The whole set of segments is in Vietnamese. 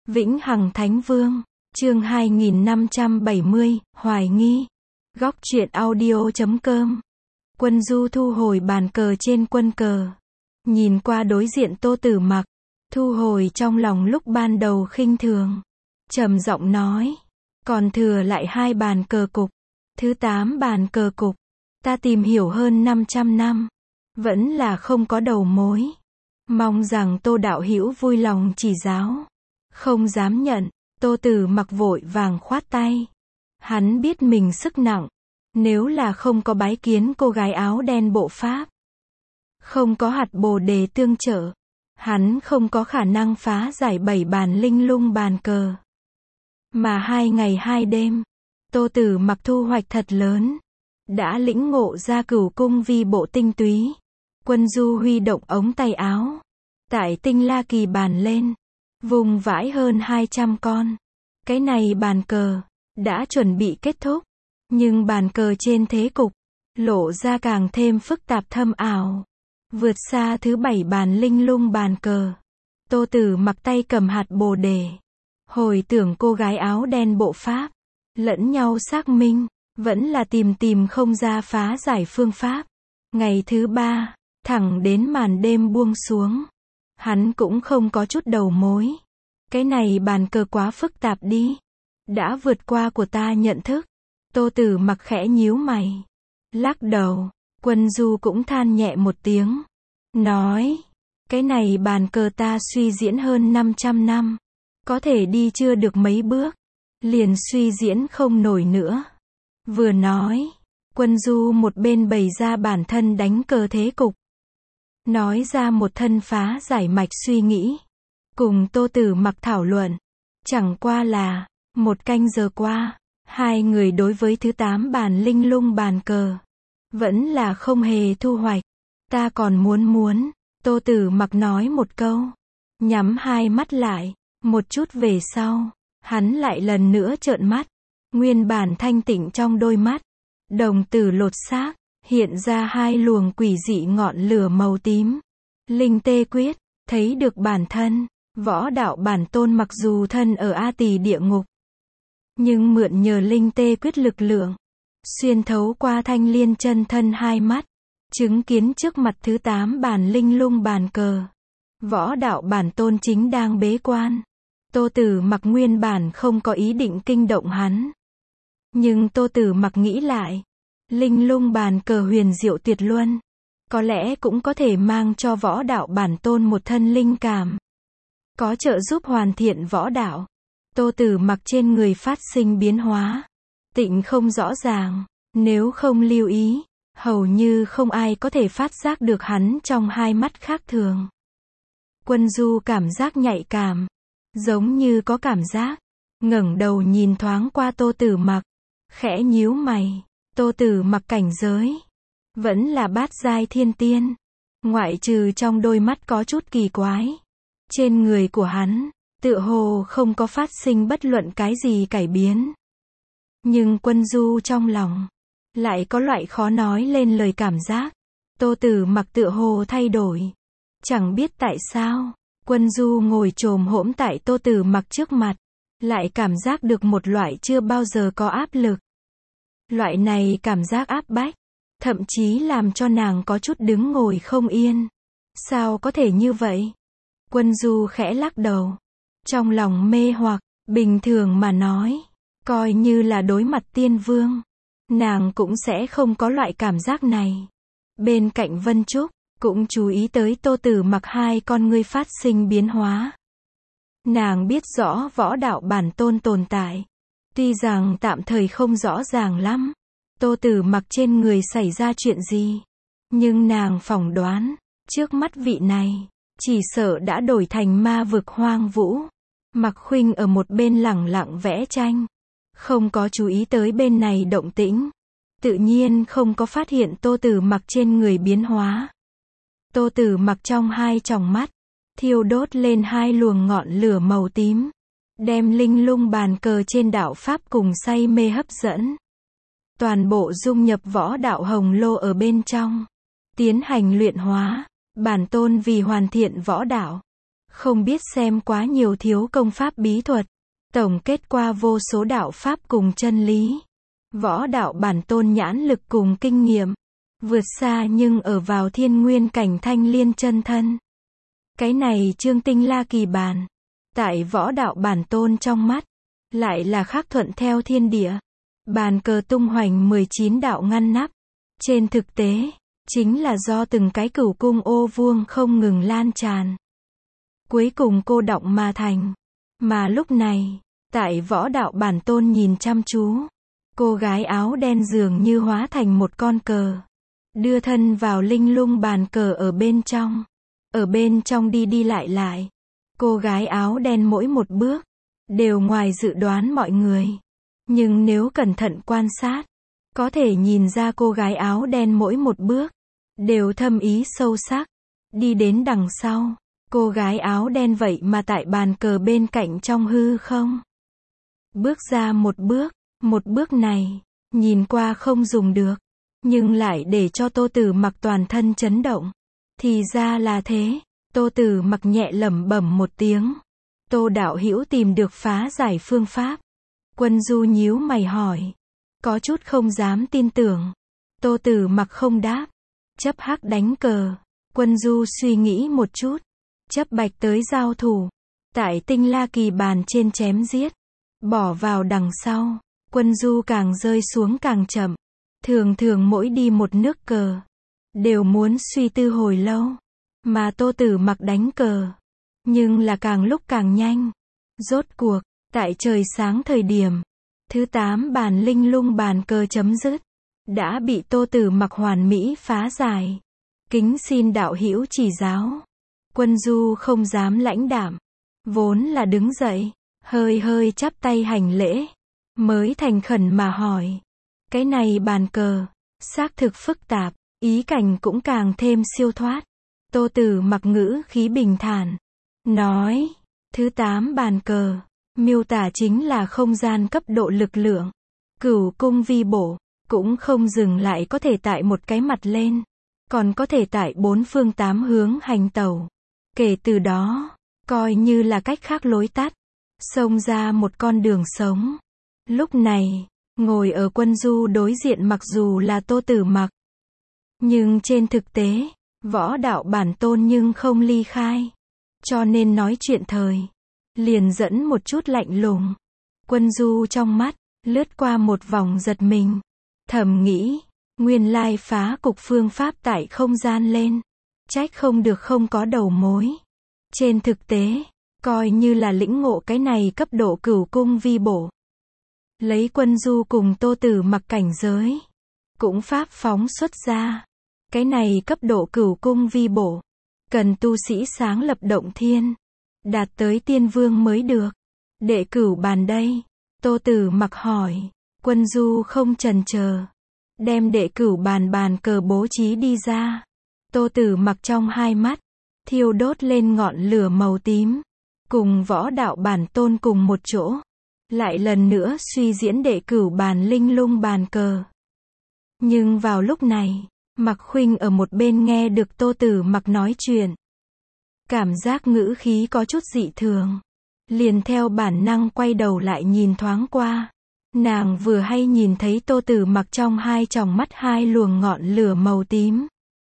Vĩnh Hằng Thánh Vương, chương 2570, Hoài nghi. Góc truyện audio.com. Quân Du thu hồi bàn cờ trên quân cờ. Nhìn qua đối diện Tô Tử Mặc, thu hồi trong lòng lúc ban đầu khinh thường. Trầm giọng nói, còn thừa lại 2 bàn cờ cục. Thứ 8 bàn cờ cục, ta tìm hiểu hơn 500 năm, vẫn là không có đầu mối. Mong rằng Tô đạo hữu vui lòng chỉ giáo. Không dám nhận, Tô Tử Mặc vội vàng khoát tay. Hắn biết mình sức nặng, nếu là không có bái kiến cô gái áo đen bộ pháp, không có hạt bồ đề tương trợ, hắn không có khả năng phá giải 7 bàn linh lung bàn cờ. Mà 2 ngày 2 đêm, Tô Tử Mặc thu hoạch thật lớn, đã lĩnh ngộ ra Cửu Cung vi bộ tinh túy. Quân Du huy động ống tay áo, tại tinh la kỳ bàn lên, vùng vãi hơn 200 con. Cái này bàn cờ đã chuẩn bị kết thúc, nhưng bàn cờ trên thế cục lộ ra càng thêm phức tạp thâm ảo, vượt xa thứ 7 bàn linh lung bàn cờ. Tô Tử Mặc tay cầm hạt bồ đề, hồi tưởng cô gái áo đen bộ pháp, lẫn nhau xác minh, vẫn là tìm không ra phá giải phương pháp. Ngày thứ 3, thẳng đến màn đêm buông xuống, hắn cũng không có chút đầu mối. Cái này bàn cờ quá phức tạp đi, đã vượt qua của ta nhận thức. Tô Tử Mặc khẽ nhíu mày, lắc đầu. Quân Du cũng than nhẹ một tiếng, nói, cái này bàn cờ ta suy diễn hơn 500 năm, có thể đi chưa được mấy bước, liền suy diễn không nổi nữa. Vừa nói, Quân Du một bên bày ra bản thân đánh cờ thế cục, nói ra một thân phá giải mạch suy nghĩ, cùng Tô Tử Mặc thảo luận. Chẳng qua là, 1 canh giờ qua, 2 người đối với thứ 8 bàn linh lung bàn cờ, vẫn là không hề thu hoạch. Ta còn muốn, Tô Tử Mặc nói một câu, nhắm 2 mắt lại. Một chút về sau, hắn lại lần nữa trợn mắt, nguyên bản thanh tịnh trong đôi mắt, đồng tử lột xác, hiện ra 2 luồng quỷ dị ngọn lửa màu tím. Linh Tê Quyết, thấy được bản thân, võ đạo bản tôn mặc dù thân ở A Tỳ địa ngục, nhưng mượn nhờ Linh Tê Quyết lực lượng, xuyên thấu qua Thanh Liên chân thân 2 mắt, chứng kiến trước mặt thứ 8 bàn linh lung bàn cờ. Võ đạo bản tôn chính đang bế quan. Tô Tử Mặc nguyên bản không có ý định kinh động hắn, nhưng Tô Tử Mặc nghĩ lại, linh lung bàn cờ huyền diệu tuyệt luân, có lẽ cũng có thể mang cho võ đạo bản tôn một thân linh cảm, có trợ giúp hoàn thiện võ đạo. Tô Tử Mặc trên người phát sinh biến hóa, tịnh không rõ ràng, nếu không lưu ý, hầu như không ai có thể phát giác được hắn trong 2 mắt khác thường. Quân Du cảm giác nhạy cảm, giống như có cảm giác, ngẩng đầu nhìn thoáng qua Tô Tử Mặc, khẽ nhíu mày. Tô Tử Mặc cảnh giới vẫn là bát giai thiên tiên, ngoại trừ trong đôi mắt có chút kỳ quái, trên người của hắn tựa hồ không có phát sinh bất luận cái gì cải biến. Nhưng Quân Du trong lòng lại có loại khó nói lên lời cảm giác, Tô Tử Mặc tựa hồ thay đổi. Chẳng biết tại sao, Quân Du ngồi chồm hổm tại Tô Tử Mặc trước mặt, lại cảm giác được một loại chưa bao giờ có áp lực. Loại này cảm giác áp bách, thậm chí làm cho nàng có chút đứng ngồi không yên. Sao có thể như vậy? Quân Du khẽ lắc đầu, trong lòng mê hoặc. Bình thường mà nói, coi như là đối mặt tiên vương, nàng cũng sẽ không có loại cảm giác này. Bên cạnh Vân Trúc cũng chú ý tới Tô Tử Mặc 2 con ngươi phát sinh biến hóa. Nàng biết rõ võ đạo bản tôn tồn tại, tuy rằng tạm thời không rõ ràng lắm Tô Tử Mặc trên người xảy ra chuyện gì, nhưng nàng phỏng đoán, trước mắt vị này, chỉ sợ đã đổi thành ma vực hoang vũ. Mạc Khuynh ở một bên lẳng lặng vẽ tranh, không có chú ý tới bên này động tĩnh, tự nhiên không có phát hiện Tô Tử Mặc trên người biến hóa. Tô Tử Mặc trong 2 tròng mắt, thiêu đốt lên 2 luồng ngọn lửa màu tím, đem linh lung bàn cờ trên đạo pháp cùng say mê hấp dẫn. Toàn bộ dung nhập võ đạo hồng lô ở bên trong, tiến hành luyện hóa. Bản tôn vì hoàn thiện võ đạo, Không biết xem quá nhiều thiếu công pháp bí thuật. Tổng kết qua vô số đạo pháp cùng chân lý. Võ đạo bản tôn nhãn lực cùng kinh nghiệm. Vượt xa nhưng ở vào thiên nguyên cảnh thanh liên chân thân. Cái này Trương Tinh La kỳ bàn. Tại võ đạo bản tôn trong mắt. Lại là khác thuận theo thiên địa. Bàn cờ tung hoành 19 đạo ngăn nắp. Trên thực tế, chính là do từng cái cửu cung ô vuông không ngừng lan tràn. Cuối cùng cô đọng mà thành. Mà lúc này, tại võ đạo bản tôn nhìn chăm chú. Cô gái áo đen dường như hóa thành một con cờ. Đưa thân vào linh lung bàn cờ ở bên trong. Ở bên trong đi đi lại lại. Cô gái áo đen mỗi một bước. Đều ngoài dự đoán mọi người. Nhưng nếu cẩn thận quan sát. Có thể nhìn ra cô gái áo đen mỗi một bước. Đều thâm ý sâu sắc. Đi đến đằng sau. Cô gái áo đen vậy mà tại bàn cờ bên cạnh trong hư không. Bước ra một bước. Một bước này. Nhìn qua không dùng được. Nhưng lại để cho Tô Tử Mặc toàn thân chấn động. Thì ra là thế. Tô Tử Mặc nhẹ lẩm bẩm một tiếng. Tô đạo hữu tìm được phá giải phương pháp. Quân Du nhíu mày hỏi. Có chút không dám tin tưởng. Tô Tử Mặc không đáp. Chấp hắc đánh cờ. Quân Du suy nghĩ một chút. Chấp bạch tới giao thủ. Tại Tinh La kỳ bàn trên chém giết. Bỏ vào đằng sau. Quân Du càng rơi xuống càng chậm. Thường thường mỗi đi một nước cờ. Đều muốn suy tư hồi lâu. Mà Tô Tử Mặc đánh cờ. Nhưng là càng lúc càng nhanh. Rốt cuộc, tại trời sáng thời điểm. Thứ 8 bàn linh lung bàn cờ chấm dứt. Đã bị Tô Tử Mặc hoàn mỹ phá giải. Kính xin đạo hữu chỉ giáo. Quân Du không dám lãnh đạm. Vốn là đứng dậy. Hơi hơi chắp tay hành lễ. Mới thành khẩn mà hỏi. Cái này bàn cờ. Xác thực phức tạp. Ý cảnh cũng càng thêm siêu thoát. Tô Tử Mặc ngữ khí bình thản. Nói. Thứ 8 bàn cờ. Miêu tả chính là không gian cấp độ lực lượng. Cửu cung vi bổ. Cũng không dừng lại có thể tại một cái mặt lên. Còn có thể tại 4 phương 8 hướng hành tẩu. Kể từ đó. Coi như là cách khác lối tắt. Xông ra một con đường sống. Lúc này. Ngồi ở Quân Du đối diện mặc dù là Tô Tử Mặc. Nhưng trên thực tế. Võ đạo bản tôn nhưng không ly khai. Cho nên nói chuyện thời. Liền dẫn một chút lạnh lùng. Quân Du trong mắt. Lướt qua một vòng giật mình. Thầm nghĩ. Nguyên lai phá cục phương pháp tại không gian lên. Trách không được không có đầu mối. Trên thực tế. Coi như là lĩnh ngộ cái này cấp độ cửu cung vi bổ. Lấy Quân Du cùng Tô Tử Mặc cảnh giới. Cũng pháp phóng xuất ra. Cái này cấp độ cửu cung vi bổ. Cần tu sĩ sáng lập động thiên. Đạt tới tiên vương mới được. Đệ cửu bàn đây. Tô Tử Mặc hỏi. Quân Du không chần chờ. Đem đệ cửu bàn bàn cờ bố trí đi ra. Tô Tử Mặc trong hai mắt. Thiêu đốt lên ngọn lửa màu tím. Cùng võ đạo bản tôn cùng một chỗ. Lại lần nữa suy diễn đệ cửu bàn linh lung bàn cờ. Nhưng vào lúc này. Mạc Khuynh ở một bên nghe được Tô Tử Mặc nói chuyện. Cảm giác ngữ khí có chút dị thường. Liền theo bản năng quay đầu lại nhìn thoáng qua. Nàng vừa hay nhìn thấy Tô Tử Mặc trong hai tròng mắt hai luồng ngọn lửa màu tím.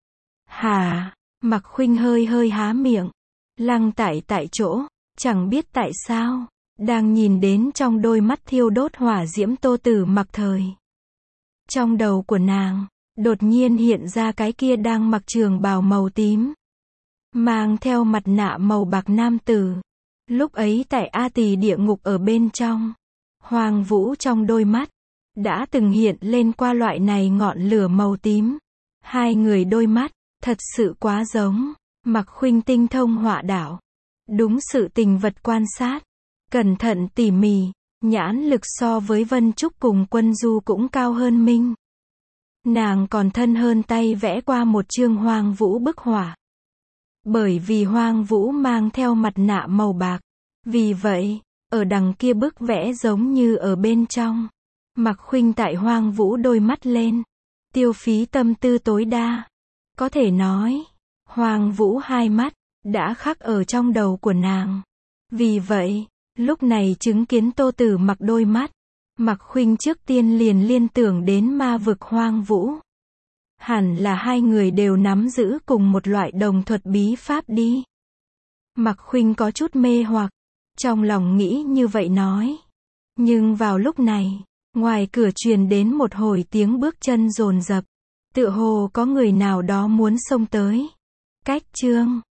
Hả? Mạc Khuynh hơi hơi há miệng. Lăng tại chỗ. Chẳng biết tại sao. Đang nhìn đến trong đôi mắt thiêu đốt hỏa diễm Tô Tử Mặc thời. Trong đầu của nàng. Đột nhiên hiện ra cái kia đang mặc trường bào màu tím. Mang theo mặt nạ màu bạc nam tử. Lúc ấy tại A Tỳ địa ngục ở bên trong. Hoàng Vũ trong đôi mắt. Đã từng hiện lên qua loại này ngọn lửa màu tím. Hai người đôi mắt. Thật sự quá giống. Mạc Khuynh tinh thông họa đạo. Đúng sự tình vật quan sát. Cẩn thận tỉ mỉ. Nhãn lực so với Vân Trúc cùng Quân Du cũng cao hơn Minh. Nàng còn thân hơn tay vẽ qua một chương Hoang Vũ bức họa. Bởi vì Hoang Vũ mang theo mặt nạ màu bạc. Vì vậy, ở đằng kia bức vẽ giống như ở bên trong. Mạc Khuynh tại Hoang Vũ đôi mắt lên. Tiêu phí tâm tư tối đa. Có thể nói, Hoang Vũ hai mắt, đã khắc ở trong đầu của nàng. Vì vậy, lúc này chứng kiến Tô Tử Mặc đôi mắt, Mặc Khuynh trước tiên liền liên tưởng đến ma vực hoang vũ. Hẳn là hai người đều nắm giữ cùng một loại đồng thuật bí pháp đi. Mặc Khuynh có chút mê hoặc, trong lòng nghĩ như vậy nói. Nhưng vào lúc này, ngoài cửa truyền đến một hồi tiếng bước chân dồn dập, tựa hồ có người nào đó muốn xông tới. Cách chương